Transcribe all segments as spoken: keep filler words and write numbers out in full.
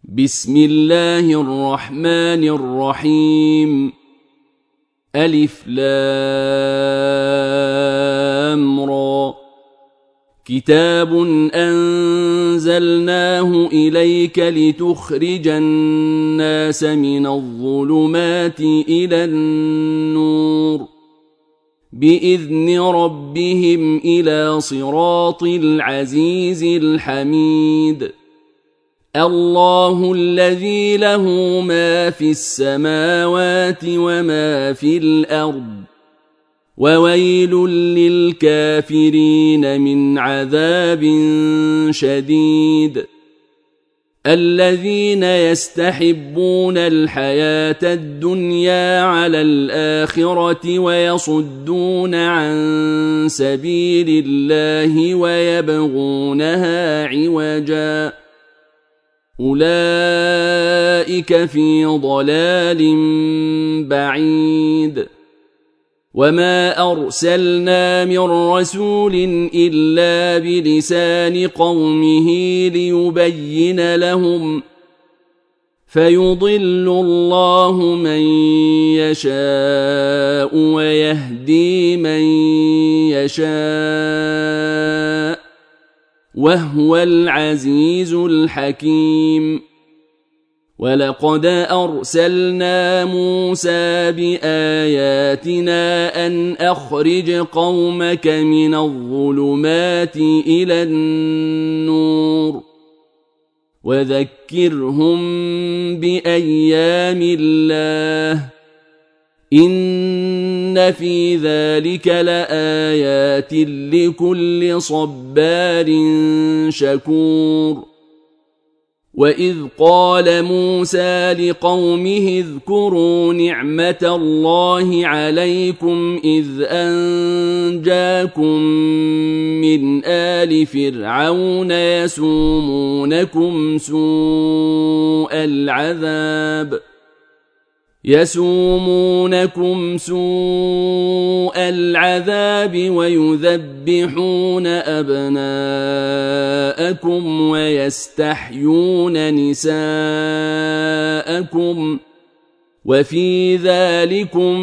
بسم الله الرحمن الرحيم. ألف لام را. كتاب أنزلناه إليك لتخرج الناس من الظلمات إلى النور بإذن ربهم إلى صراط العزيز الحميد. الله الذي له ما في السماوات وما في الأرض وويل للكافرين من عذاب شديد. الذين يستحبون الحياة الدنيا على الآخرة ويصدون عن سبيل الله ويبغونها عوجا أولئك في ضلال بعيد. وما أرسلنا من رسول إلا بلسان قومه ليبين لهم فيضل الله من يشاء ويهدي من يشاء وهو العزيز الحكيم. ولقد أرسلنا موسى بآياتنا أن أخرج قومك من الظلمات إلى النور وذكرهم بأيام الله إن في ذلك لآيات لكل صبار شكور. وإذ قال موسى لقومه اذكروا نعمة الله عليكم إذ أنجاكم من آل فرعون يسومونكم سوء العذاب يسومونكم سوء العذاب ويذبحون أبناءكم ويستحيون نساءكم وفي ذلكم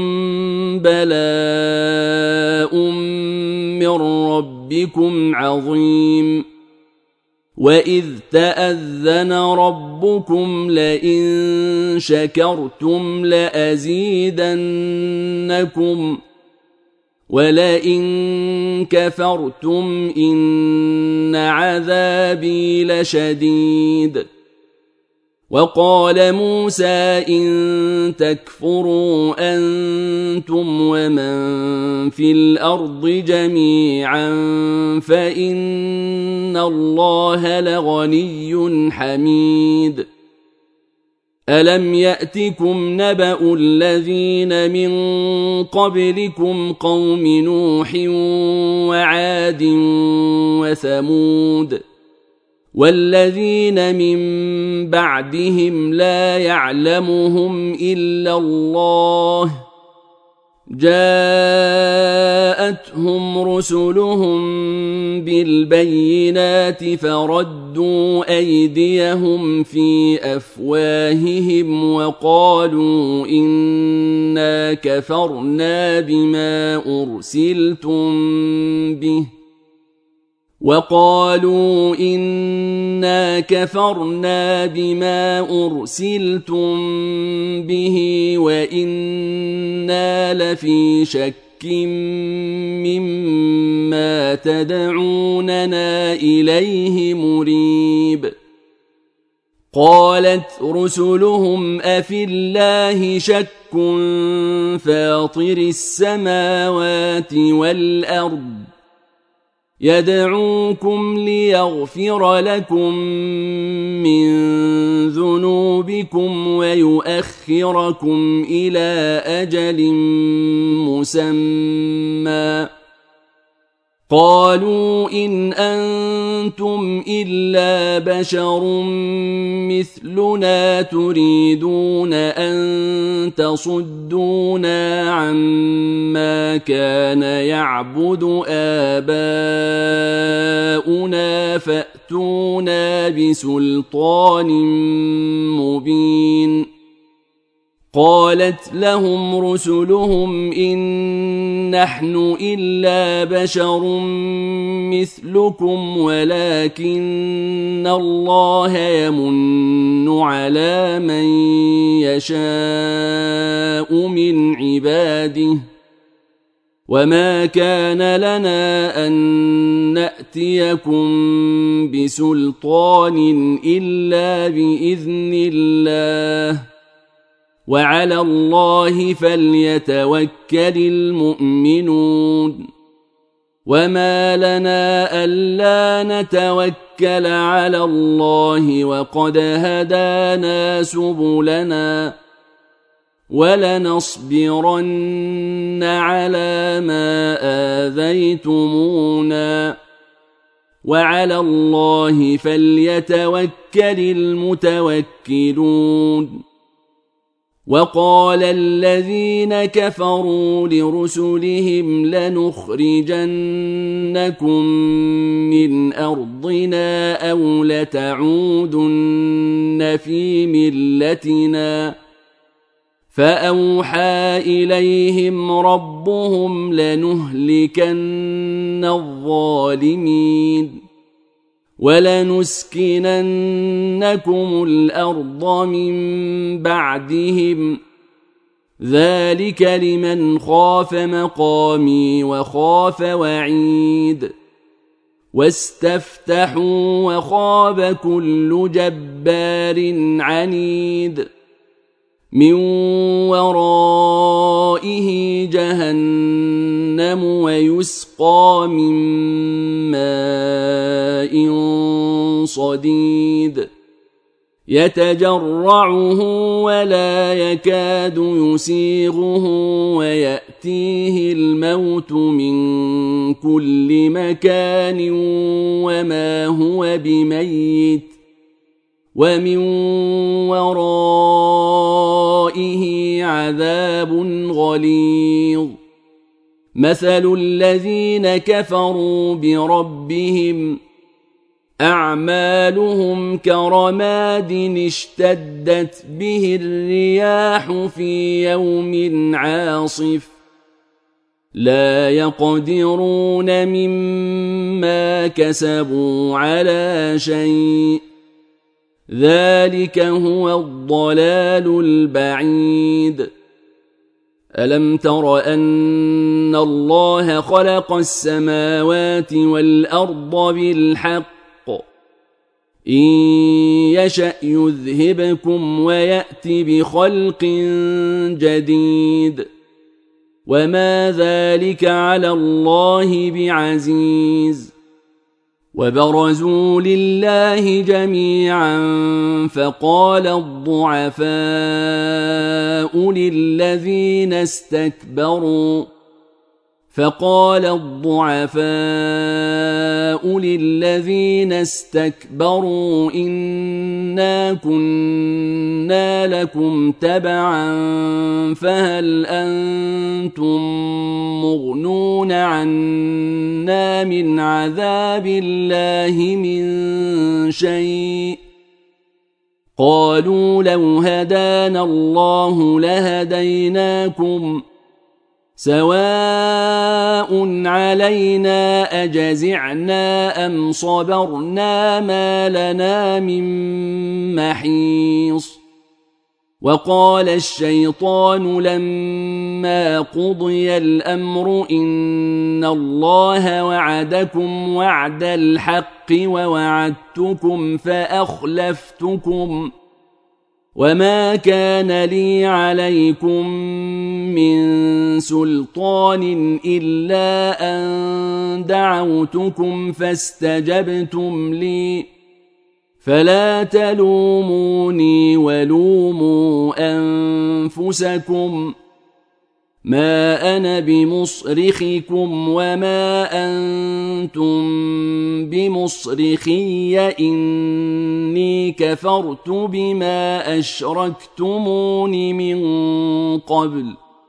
بلاء من ربكم عظيم. وإذ تأذن ربكم لئن شكرتم لأزيدنكم ولئن كفرتم إن عذابي لشديد. وقال موسى إن تكفروا أنتم ومن في الأرض جميعا فإن الله لغني حميد. ألم يأتكم نبأ الذين من قبلكم قوم نوح وعاد وثمود والذين من بعدهم لا يعلمهم إلا الله جاءتهم رسلهم بالبينات فردوا أيديهم في أفواههم وقالوا إنا كفرنا بما أرسلتم به وقالوا إنا كفرنا بما أرسلتم به وإنا لفي شك مما تدعوننا إليه مريب. قالت رسلهم أفي الله شك فاطر السماوات والأرض يدعوكم ليغفر لكم من ذنوبكم ويؤخركم إلى أجل مسمى قالوا إن أنتم إلا بشر مثلنا تريدون أن تصدونا عما كان يعبد آباؤنا فأتوا يأتونا بسلطان مبين. قالت لهم رسلهم إن نحن إلا بشر مثلكم ولكن الله يمن على من يشاء من عباده وما كان لنا أن نأتيكم بسلطان إلا بإذن الله وعلى الله فليتوكل المؤمنون. وما لنا ألا نتوكل على الله وقد هدانا سبلنا ولنصبرن على ما آذيتمونا وعلى الله فليتوكل المتوكلون. وقال الذين كفروا لرسلهم لنخرجنكم من أرضنا أو لتعودن في ملتنا فأوحى إليهم ربهم لنهلكن الظالمين ولنسكننكم الأرض من بعدهم ذلك لمن خاف مقامي وخاف وعيد. واستفتحوا وخاب كل جبار عنيد من ورائه جهنم ويسقى من ماء صديد يتجرعه ولا يكاد يسيغه ويأتيه الموت من كل مكان وما هو بميت ومن ورائه عذاب غليظ. مثل الذين كفروا بربهم أعمالهم كرماد اشتدت به الرياح في يوم عاصف لا يقدرون مما كسبوا على شيء ذلك هو الضلال البعيد. ألم تر أن الله خلق السماوات والأرض بالحق إن يشأ يذهبكم ويأت بخلق جديد وما ذلك على الله بعزيز. وبرزوا لله جميعا فقال الضعفاء للذين استكبروا فقال الضعفاء للذين استكبروا إنا كنا لكم تبعا فهل أنتم مغنون عنا من عذاب الله من شيء قالوا لو هدانا الله لهديناكم سواء علينا أجزعنا أم صبرنا ما لنا من محيص. وقال الشيطان لما قضي الأمر إن الله وعدكم وعد الحق ووعدتكم فأخلفتكم وما كان لي عليكم من سلطان إلا أن دعوتكم فاستجبتم لي فلا تلوموني ولوموا أنفسكم ما أنا بمصرخكم وما أنتم بمصرخي إني كفرت بما أشركتمون من قبل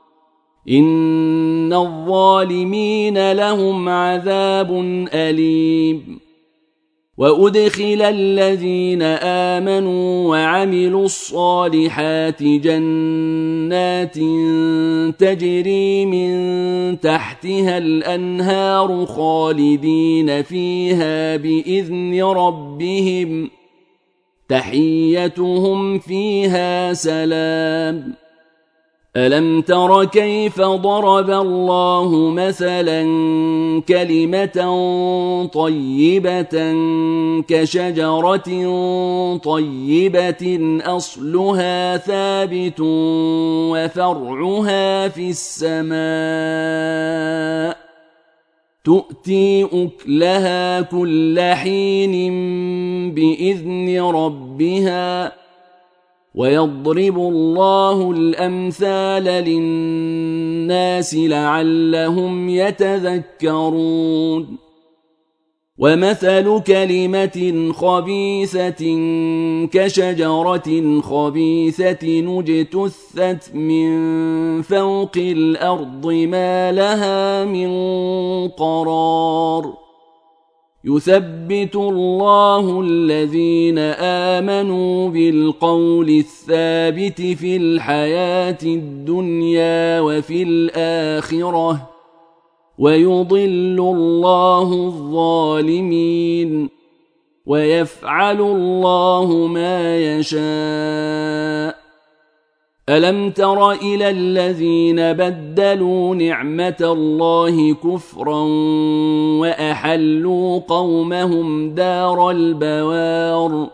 إن الظالمين لهم عذاب أليم. وأدخل الذين آمنوا وعملوا الصالحات جنات تجري من تحتها الأنهار خالدين فيها بإذن ربهم تحيتهم فيها سلام. ألم تر كيف ضرب الله مثلا كلمة طيبة كشجرة طيبة أصلها ثابت وفرعها في السماء تؤتي أكلها كل حين بإذن ربها ويضرب الله الأمثال للناس لعلهم يتذكرون. ومثل كلمة خبيثة كشجرة خبيثة اجتثت من فوق الأرض ما لها من قرار. يثبت الله الذين آمنوا بالقول الثابت في الحياة الدنيا وفي الآخرة ويضل الله الظالمين ويفعل الله ما يشاء. ألم تر إلى الذين بدلوا نعمة الله كفرا وأحلوا قومهم دار البوار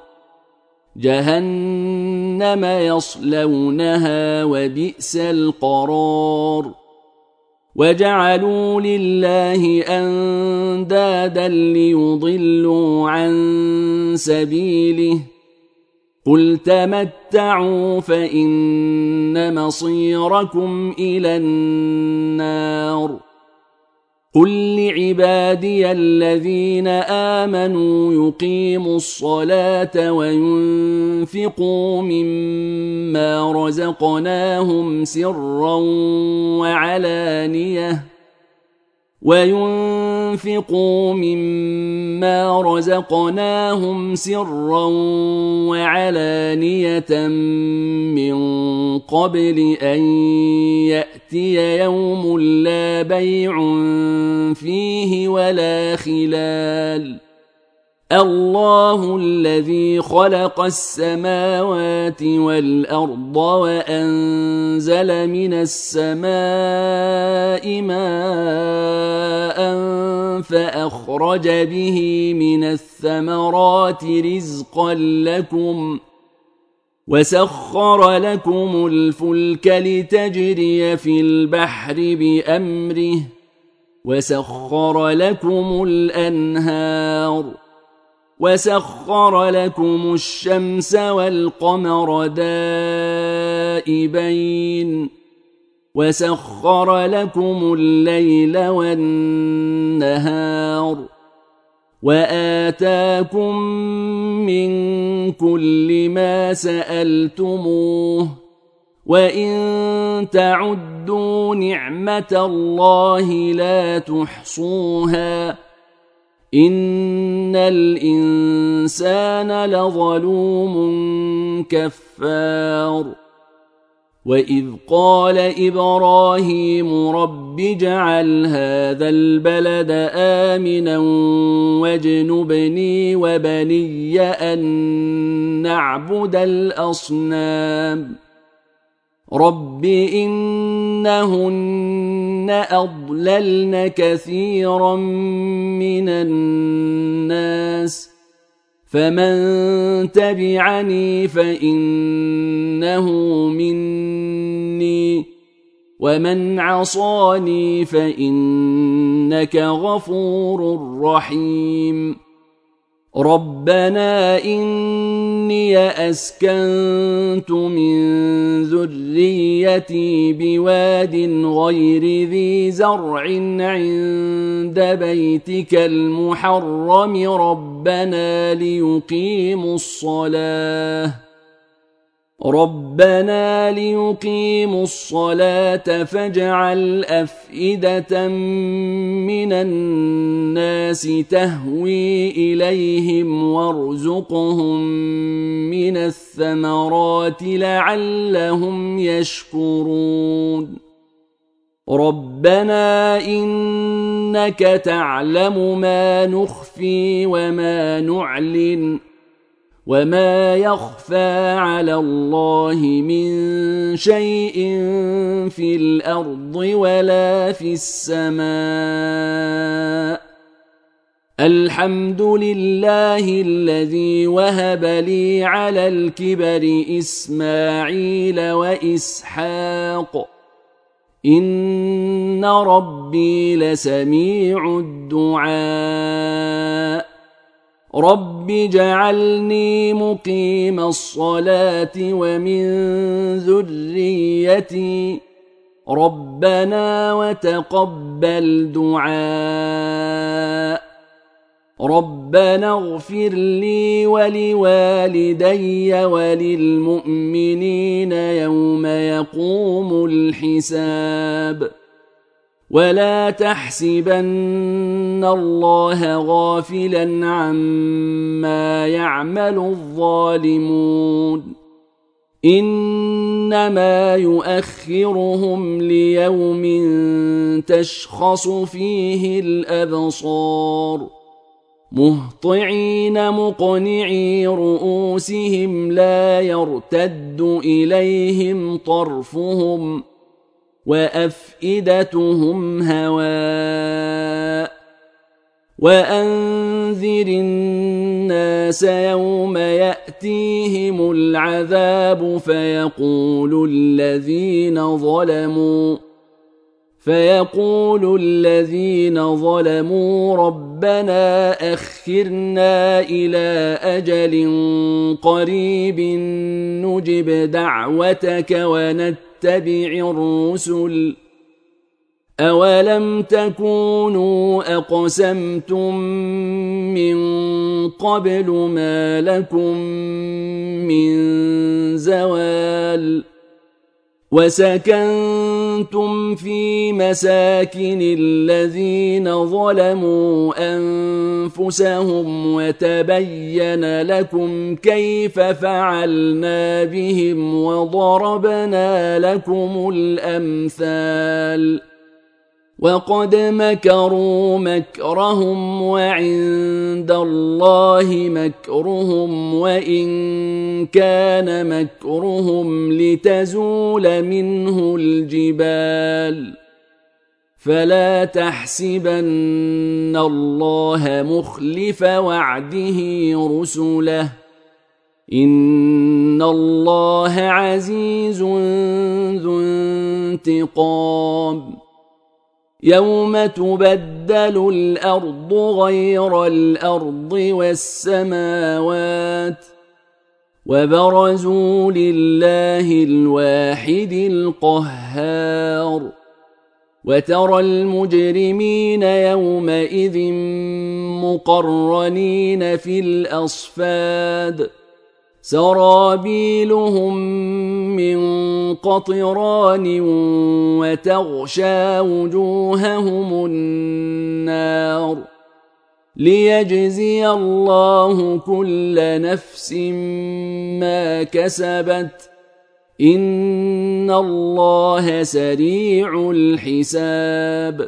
جهنم يصلونها وبئس القرار. وجعلوا لله أندادا ليضلوا عن سبيله قل تمتعوا فإن مصيركم إلى النار. قل لعبادي الذين آمنوا يقيموا الصلاة وينفقوا مما رزقناهم سرا وعلانية وينفقوا مما رزقناهم سرا وعلانية من قبل أن يأتي يوم لا بيع فيه ولا خلال. الله الذي خلق السماوات والأرض وأنزل من السماء ماء فأخرج به من الثمرات رزقا لكم وسخر لكم الفلك لتجري في البحر بأمره وسخر لكم الأنهار وسخر لكم الشمس والقمر دائبين وسخر لكم الليل والنهار وآتاكم من كل ما سألتموه وإن تعدوا نعمة الله لا تحصوها إن الإنسان لظلوم كفار. وإذ قال إبراهيم رب اجعل هذا البلد آمنا واجنبني وبني أن نعبد الأصنام رب إنهن أضللن كثيرا من الناس فمن تبعني فإنه مني ومن عصاني فإنك غفور رحيم. ربنا إني أسكنت من ذريتي بواد غير ذي زرع عند بيتك المحرم ربنا ليقيموا الصلاة ربنا ليقيموا الصلاة فاجعل أفئدة من الناس تهوي إليهم وارزقهم من الثمرات لعلهم يشكرون ربنا إنك تعلم ما نخفي وما نعلن وما يخفى على الله من شيء في الأرض ولا في السماء الحمد لله الذي وهب لي على الكبر إسماعيل وإسحاق إن ربي لسميع الدعاء رب اجعلني مقيم الصلاة ومن ذريتي ربنا وتقبل دعاء ربنا اغفر لي ولوالدي وللمؤمنين يوم يقوم الحساب ولا تحسبن الله غافلا عما يعمل الظالمون إنما يؤخرهم ليوم تشخص فيه الأبصار مهطعين مقنعي رؤوسهم لا يرتد إليهم طرفهم وأفئدتهم هواء وأنذر الناس يوم يأتيهم العذاب فيقول الذين ظلموا فيقول الذين ظلموا ربنا أخرنا إلى أجل قريب نجب دعوتك ونتبع الرسل أولم تكونوا أقسمتم من قبل ما لكم من زوال وسكنتم في مساكن الذين ظلموا أنفسهم وتبين لكم كيف فعلنا بهم وضربنا لكم الأمثال وقد مكروا مكرهم وعند الله مكرهم وإن كان مكرهم لتزول منه الجبال فلا تحسبن الله مخلف وعده رسله إن الله عزيز ذو انتقام يوم تبدل الأرض غير الأرض والسماوات وبرزوا لله الواحد القهار وترى المجرمين يومئذ مقرنين في الأصفاد سرابيلهم من قطران وتغشى وجوههم النار ليجزي الله كل نفس ما كسبت إن الله سريع الحساب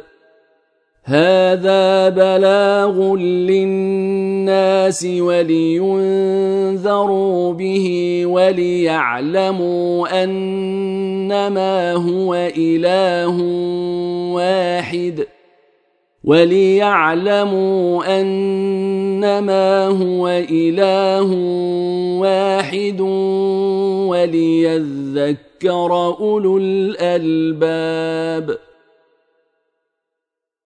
هذا بلاغ للناس ولينذروا به وليعلموا أنما هو إله واحد وليعلموا أنما هو إله واحد وليذكر أولو الألباب